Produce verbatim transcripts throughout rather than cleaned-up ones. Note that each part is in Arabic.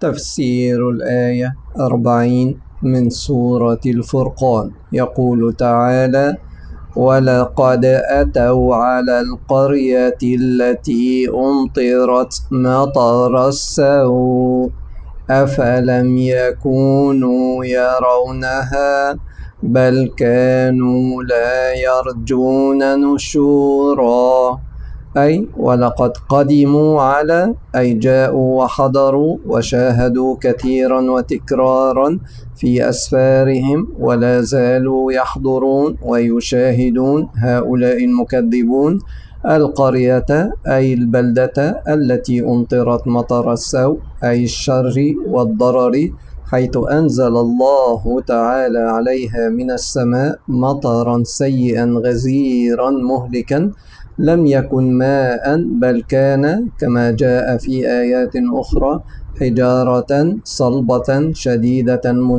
تفسير الآية أربعين من سورة الفرقان. يقول تعالى: ولقد أتوا على القرية التي أمطرت مطر السوء أفلم يكونوا يرونها بل كانوا لا يرجون نشورا. أي ولقد قدموا على أي جاءوا وحضروا وشاهدوا كثيرا وتكرارا في أسفارهم، ولا زالوا يحضرون ويشاهدون هؤلاء المكذبون القرية أي البلدة التي أمطرت مطر السوء أي الشر والضرر، حيث أنزل الله تعالى عليها من السماء مطرا سيئا غزيرا مهلكا لم يكن ماء بل كان كما جاء في آيات أخرى حجارة صلبة شديدة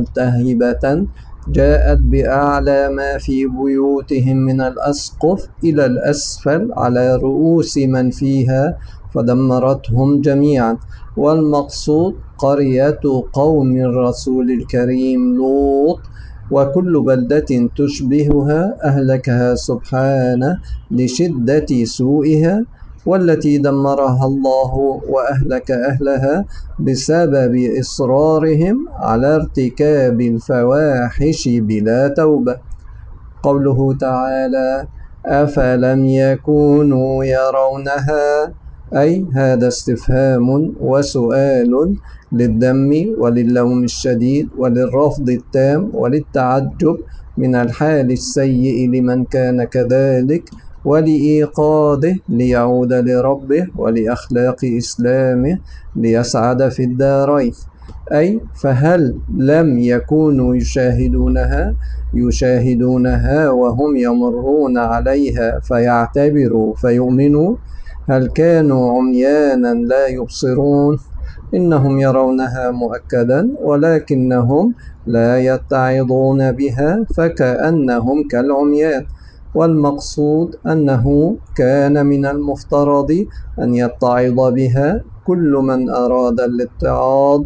ملتهبة جاءت بأعلى ما في بيوتهم من الأسقف إلى الأسفل على رؤوس من فيها فدمرتهم جميعا. والمقصود قرية قوم الرسول الكريم لوط، وكل بلدة تشبهها أهلكها سبحانه لشدة سوءها، والتي دمرها الله وأهلك أهلها بسبب إصرارهم على ارتكاب الفواحش بلا توبة. قوله تعالى: أفلم يكونوا يرونها، أي هذا استفهام وسؤال للذم وللوم الشديد وللرفض التام وللتعجب من الحال السيء لمن كان كذلك، ولإيقاظه ليعود لربه ولأخلاق إسلامه ليسعد في الدارين. أي فهل لم يكونوا يشاهدونها يشاهدونها وهم يمرون عليها فيعتبروا فيؤمنوا؟ هل كانوا عميانا لا يبصرون؟ إنهم يرونها مؤكدا ولكنهم لا يتعظون بها فكأنهم كالعميان. والمقصود أنه كان من المفترض أن يتعظ بها كل من أراد الاتعاظ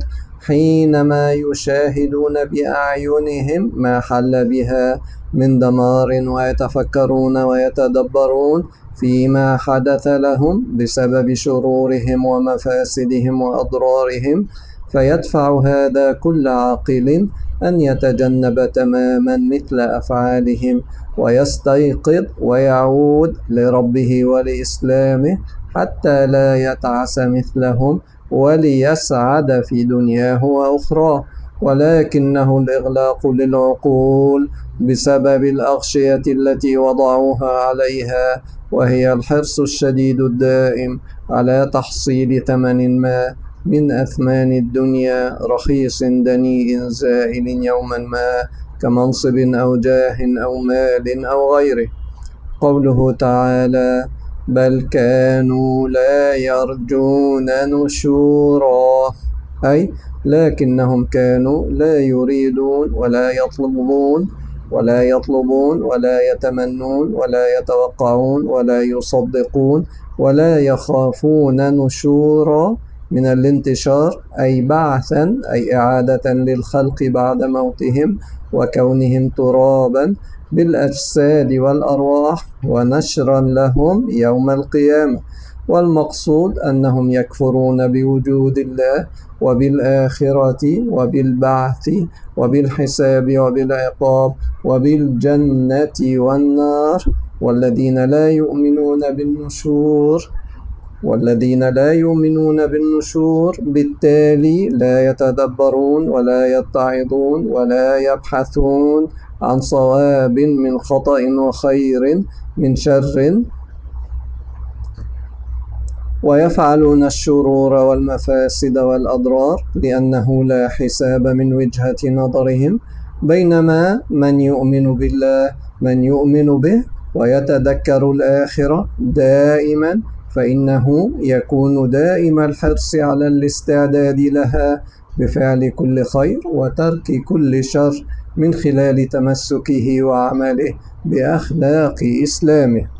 حينما يشاهدون بأعينهم ما حل بها من دمار، ويتفكرون ويتدبرون فيما حدث لهم بسبب شرورهم ومفاسدهم وأضرارهم، فيدفع هذا كل عاقل أن يتجنب تماما مثل أفعالهم ويستيقظ ويعود لربه ولإسلامه حتى لا يتعس مثلهم وليسعد في دنياه وأخراه. ولكنه الإغلاق للعقول بسبب الأغشية التي وضعوها عليها، وهي الحرص الشديد الدائم على تحصيل ثمن ما من أثمان الدنيا رخيص دنيء زائل يوما ما كمنصب أو جاه أو مال أو غيره. قوله تعالى: بل كانوا لا يرجون نشورا، أي لكنهم كانوا لا يريدون ولا يطلبون ولا يطلبون ولا يتمنون ولا يتوقعون ولا يصدقون ولا يخافون نشورا من الانتشار، أي بعثا أي إعادة للخلق بعد موتهم وكونهم ترابا بالأجساد والأرواح ونشرا لهم يوم القيامة. والمقصود أنهم يكفرون بوجود الله وبالآخرة وبالبعث وبالحساب وبالعقاب وبالجنة والنار، والذين لا يؤمنون بالنشور والذين لا يؤمنون بالنشور بالتالي لا يتدبرون ولا يتعظون ولا يبحثون عن صواب من خطأ وخير من شر، ويفعلون الشرور والمفاسد والأضرار لأنه لا حساب من وجهة نظرهم. بينما من يؤمن بالله من يؤمن به ويتذكر الآخرة دائما فإنه يكون دائم الحرص على الاستعداد لها بفعل كل خير وترك كل شر من خلال تمسكه وعمله بأخلاق إسلامه.